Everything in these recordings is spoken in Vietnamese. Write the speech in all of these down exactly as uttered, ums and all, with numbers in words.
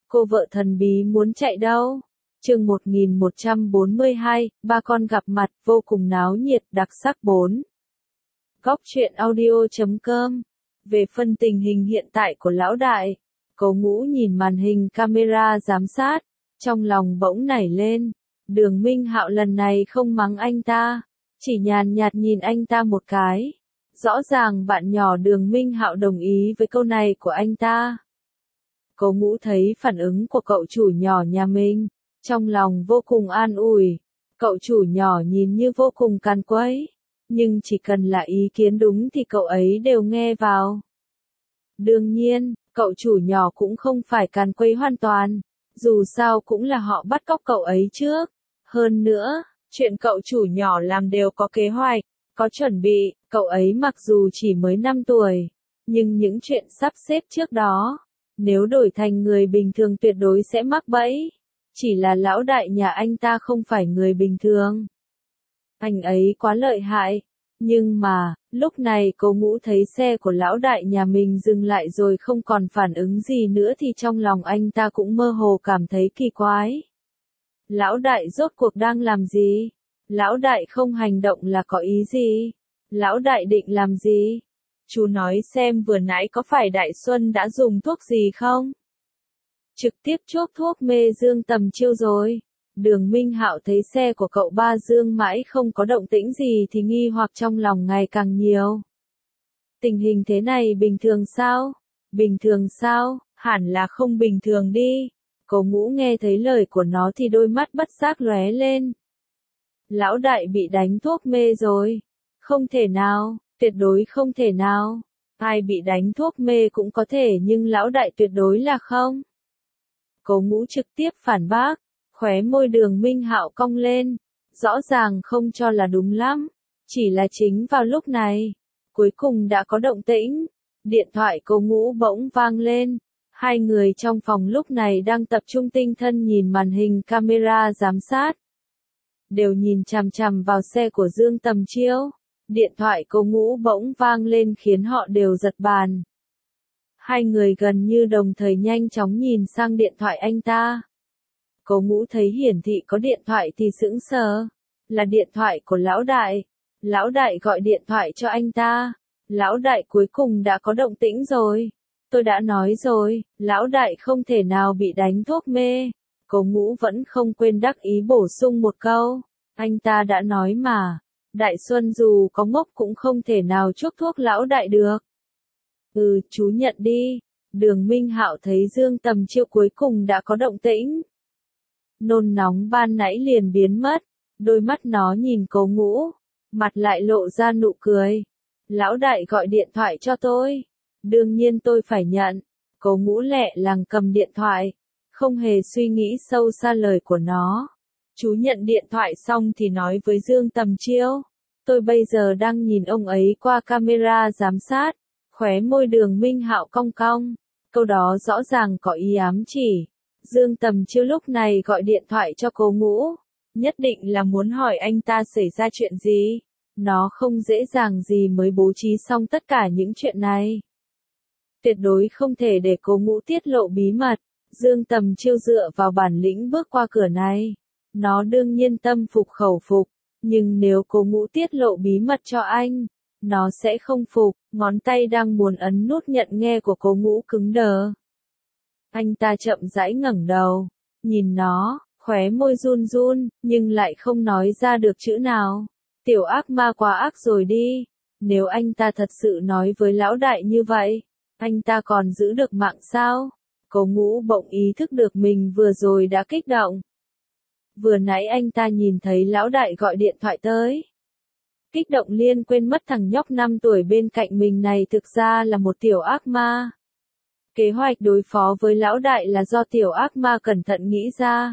Cô vợ thần bí muốn chạy đâu? Chương một nghìn một trăm bốn mươi hai, ba con gặp mặt, vô cùng náo nhiệt, đặc sắc bốn. Góc truyện audio chấm com. Về phân tình hình hiện tại của lão đại, Cố Ngũ nhìn màn hình camera giám sát, trong lòng bỗng nảy lên. Đường Minh Hạo lần này không mắng anh ta, chỉ nhàn nhạt nhìn anh ta một cái. Rõ ràng bạn nhỏ Đường Minh Hạo đồng ý với câu này của anh ta. Cố Ngũ thấy phản ứng của cậu chủ nhỏ nhà mình, trong lòng vô cùng an ủi. Cậu chủ nhỏ nhìn như vô cùng càn quấy, nhưng chỉ cần là ý kiến đúng thì cậu ấy đều nghe vào. Đương nhiên, cậu chủ nhỏ cũng không phải càn quấy hoàn toàn, dù sao cũng là họ bắt cóc cậu ấy trước. Hơn nữa, chuyện cậu chủ nhỏ làm đều có kế hoạch, có chuẩn bị, cậu ấy mặc dù chỉ mới năm tuổi, nhưng những chuyện sắp xếp trước đó, nếu đổi thành người bình thường tuyệt đối sẽ mắc bẫy. Chỉ là lão đại nhà anh ta không phải người bình thường. Anh ấy quá lợi hại. Nhưng mà, lúc này Cố Ngũ thấy xe của lão đại nhà mình dừng lại rồi không còn phản ứng gì nữa thì trong lòng anh ta cũng mơ hồ cảm thấy kỳ quái. Lão đại rốt cuộc đang làm gì? Lão đại không hành động là có ý gì? Lão đại định làm gì? Chú nói xem vừa nãy có phải Đại Xuân đã dùng thuốc gì không? Trực tiếp chuốc thuốc mê Dương Tầm Chiêu rồi. Đường Minh Hạo thấy xe của cậu ba Dương mãi không có động tĩnh gì thì nghi hoặc trong lòng ngày càng nhiều. Tình hình thế này bình thường sao? Bình thường sao? Hẳn là không bình thường đi. Cố Ngũ nghe thấy lời của nó thì đôi mắt bất giác lóe lên. Lão đại bị đánh thuốc mê rồi. Không thể nào, tuyệt đối không thể nào. Ai bị đánh thuốc mê cũng có thể nhưng lão đại tuyệt đối là không. Cố Ngũ trực tiếp phản bác, khóe môi Đường Minh Hạo cong lên, rõ ràng không cho là đúng lắm, chỉ là chính vào lúc này, cuối cùng đã có động tĩnh, điện thoại Cố Ngũ bỗng vang lên, hai người trong phòng lúc này đang tập trung tinh thần nhìn màn hình camera giám sát, đều nhìn chằm chằm vào xe của Dương Tầm Chiêu, điện thoại Cố Ngũ bỗng vang lên khiến họ đều giật bàn. Hai người gần như đồng thời nhanh chóng nhìn sang điện thoại anh ta. Cố Ngũ thấy hiển thị có điện thoại thì sững sờ. Là điện thoại của lão đại. Lão đại gọi điện thoại cho anh ta. Lão đại cuối cùng đã có động tĩnh rồi. Tôi đã nói rồi, lão đại không thể nào bị đánh thuốc mê. Cố Ngũ vẫn không quên đắc ý bổ sung một câu. Anh ta đã nói mà. Đại Xuân dù có ngốc cũng không thể nào chuốc thuốc lão đại được. Ừ, chú nhận đi. Đường Minh Hạo thấy Dương Tầm Chiêu cuối cùng đã có động tĩnh. Nôn nóng ban nãy liền biến mất, đôi mắt nó nhìn Cố Ngũ, mặt lại lộ ra nụ cười. Lão đại gọi điện thoại cho tôi. Đương nhiên tôi phải nhận. Cố Ngũ lẹ làng cầm điện thoại, không hề suy nghĩ sâu xa lời của nó. Chú nhận điện thoại xong thì nói với Dương Tầm Chiêu. Tôi bây giờ đang nhìn ông ấy qua camera giám sát. Khóe môi Đường Minh Hạo cong cong. Câu đó rõ ràng có ý ám chỉ. Dương Tầm Chiêu lúc này gọi điện thoại cho Cố Ngũ. Nhất định là muốn hỏi anh ta xảy ra chuyện gì. Nó không dễ dàng gì mới bố trí xong tất cả những chuyện này. Tuyệt đối không thể để Cố Ngũ tiết lộ bí mật. Dương Tầm Chiêu dựa vào bản lĩnh bước qua cửa này. Nó đương nhiên tâm phục khẩu phục. Nhưng nếu Cố Ngũ tiết lộ bí mật cho anh, nó sẽ không phục. Ngón tay đang muốn ấn nút nhận nghe của Cố Ngũ cứng đờ. Anh ta chậm rãi ngẩng đầu, nhìn nó, khóe môi run run, nhưng lại không nói ra được chữ nào. Tiểu ác ma quá ác rồi đi. Nếu anh ta thật sự nói với lão đại như vậy, anh ta còn giữ được mạng sao? Cố Ngũ bỗng ý thức được mình vừa rồi đã kích động. Vừa nãy anh ta nhìn thấy lão đại gọi điện thoại tới. Kích động liên quên mất thằng nhóc năm tuổi bên cạnh mình này thực ra là một tiểu ác ma. Kế hoạch đối phó với lão đại là do tiểu ác ma cẩn thận nghĩ ra.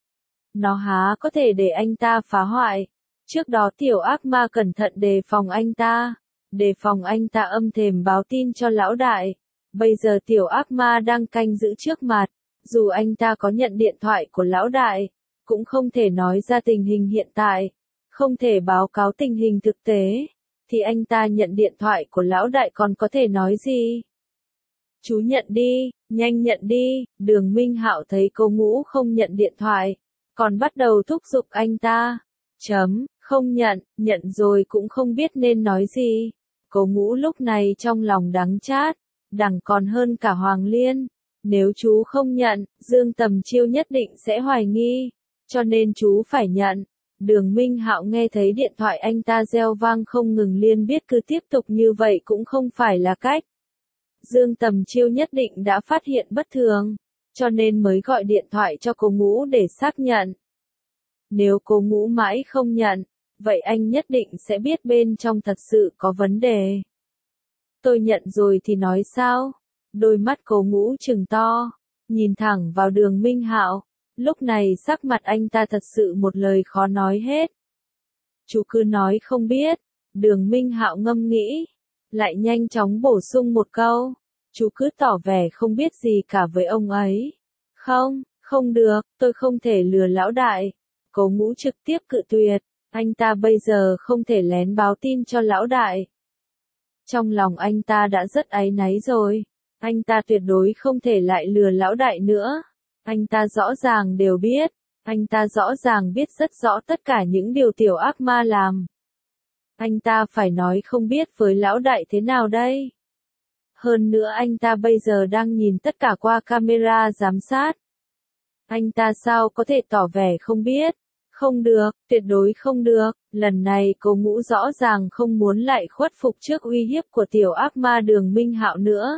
Nó há có thể để anh ta phá hoại. Trước đó tiểu ác ma cẩn thận đề phòng anh ta. Đề phòng anh ta âm thầm báo tin cho lão đại. Bây giờ tiểu ác ma đang canh giữ trước mặt. Dù anh ta có nhận điện thoại của lão đại, cũng không thể nói ra tình hình hiện tại. Không thể báo cáo tình hình thực tế. Thì anh ta nhận điện thoại của lão đại còn có thể nói gì? Chú nhận đi, nhanh nhận đi. Đường Minh Hạo thấy Cố Ngũ không nhận điện thoại, còn bắt đầu thúc giục anh ta. Chấm, không nhận, nhận rồi cũng không biết nên nói gì. Cố Ngũ lúc này trong lòng đắng chát, đằng còn hơn cả Hoàng Liên. Nếu chú không nhận, Dương Tầm Chiêu nhất định sẽ hoài nghi, cho nên chú phải nhận. Đường Minh Hạo nghe thấy điện thoại anh ta reo vang không ngừng liền biết cứ tiếp tục như vậy cũng không phải là cách. Dương Tầm Chiêu nhất định đã phát hiện bất thường, cho nên mới gọi điện thoại cho Cố Ngũ để xác nhận. Nếu Cố Ngũ mãi không nhận, vậy anh nhất định sẽ biết bên trong thật sự có vấn đề. Tôi nhận rồi thì nói sao? Đôi mắt Cố Ngũ trừng to, nhìn thẳng vào Đường Minh Hạo. Lúc này sắc mặt anh ta thật sự một lời khó nói hết. Chú cứ nói không biết. Đường Minh Hạo ngâm nghĩ, lại nhanh chóng bổ sung một câu. Chú cứ tỏ vẻ không biết gì cả với ông ấy. Không, không được, tôi không thể lừa lão đại. Cố Ngũ trực tiếp cự tuyệt. Anh ta bây giờ không thể lén báo tin cho lão đại. Trong lòng anh ta đã rất áy náy rồi. Anh ta tuyệt đối không thể lại lừa lão đại nữa. Anh ta rõ ràng đều biết. Anh ta rõ ràng biết rất rõ tất cả những điều tiểu ác ma làm. Anh ta phải nói không biết với lão đại thế nào đây? Hơn nữa anh ta bây giờ đang nhìn tất cả qua camera giám sát. Anh ta sao có thể tỏ vẻ không biết? Không được, tuyệt đối không được. Lần này Cố Ngũ rõ ràng không muốn lại khuất phục trước uy hiếp của tiểu ác ma Đường Minh Hạo nữa.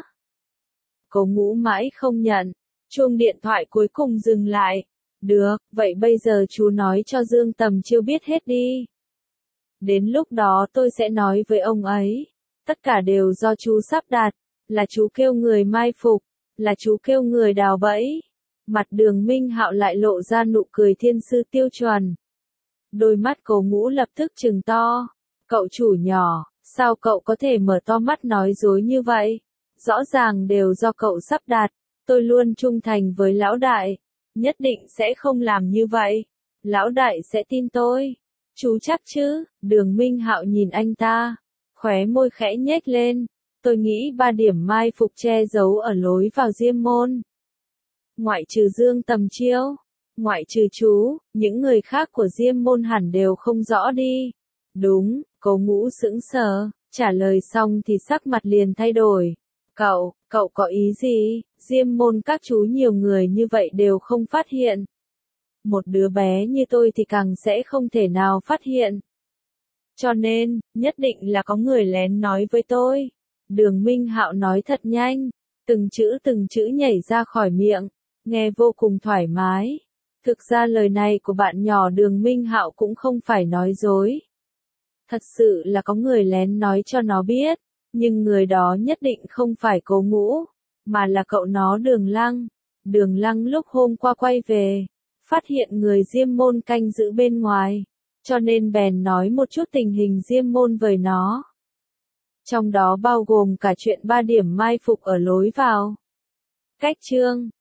Cố Ngũ mãi không nhận. Chuông điện thoại cuối cùng dừng lại. Được, vậy bây giờ chú nói cho Dương Tầm Chiêu biết hết đi. Đến lúc đó tôi sẽ nói với ông ấy. Tất cả đều do chú sắp đặt. Là chú kêu người mai phục. Là chú kêu người đào bẫy. Mặt Đường Minh Hạo lại lộ ra nụ cười thiên sư tiêu chuẩn. Đôi mắt Cố Ngũ lập tức trừng to. Cậu chủ nhỏ, sao cậu có thể mở to mắt nói dối như vậy? Rõ ràng đều do cậu sắp đặt. Tôi luôn trung thành với lão đại. Nhất định sẽ không làm như vậy. Lão đại sẽ tin tôi. Chú chắc chứ? Đường Minh Hạo nhìn anh ta. Khóe môi khẽ nhếch lên. Tôi nghĩ ba điểm mai phục che giấu ở lối vào Diêm Môn. Ngoại trừ Dương Tầm Chiêu, ngoại trừ chú, những người khác của Diêm Môn hẳn đều không rõ đi. Đúng, Cố Ngũ sững sờ, trả lời xong thì sắc mặt liền thay đổi. Cậu, cậu có ý gì? Diêm Môn các chú nhiều người như vậy đều không phát hiện. Một đứa bé như tôi thì càng sẽ không thể nào phát hiện. Cho nên, nhất định là có người lén nói với tôi. Đường Minh Hạo nói thật nhanh, từng chữ từng chữ nhảy ra khỏi miệng, nghe vô cùng thoải mái. Thực ra lời này của bạn nhỏ Đường Minh Hạo cũng không phải nói dối. Thật sự là có người lén nói cho nó biết, nhưng người đó nhất định không phải Cố Ngũ, mà là cậu nó Đường Lăng. Đường Lăng lúc hôm qua quay về, phát hiện người Diêm Môn canh giữ bên ngoài, cho nên bèn nói một chút tình hình Diêm Môn với nó. Trong đó bao gồm cả chuyện ba điểm mai phục ở lối vào. Cách chương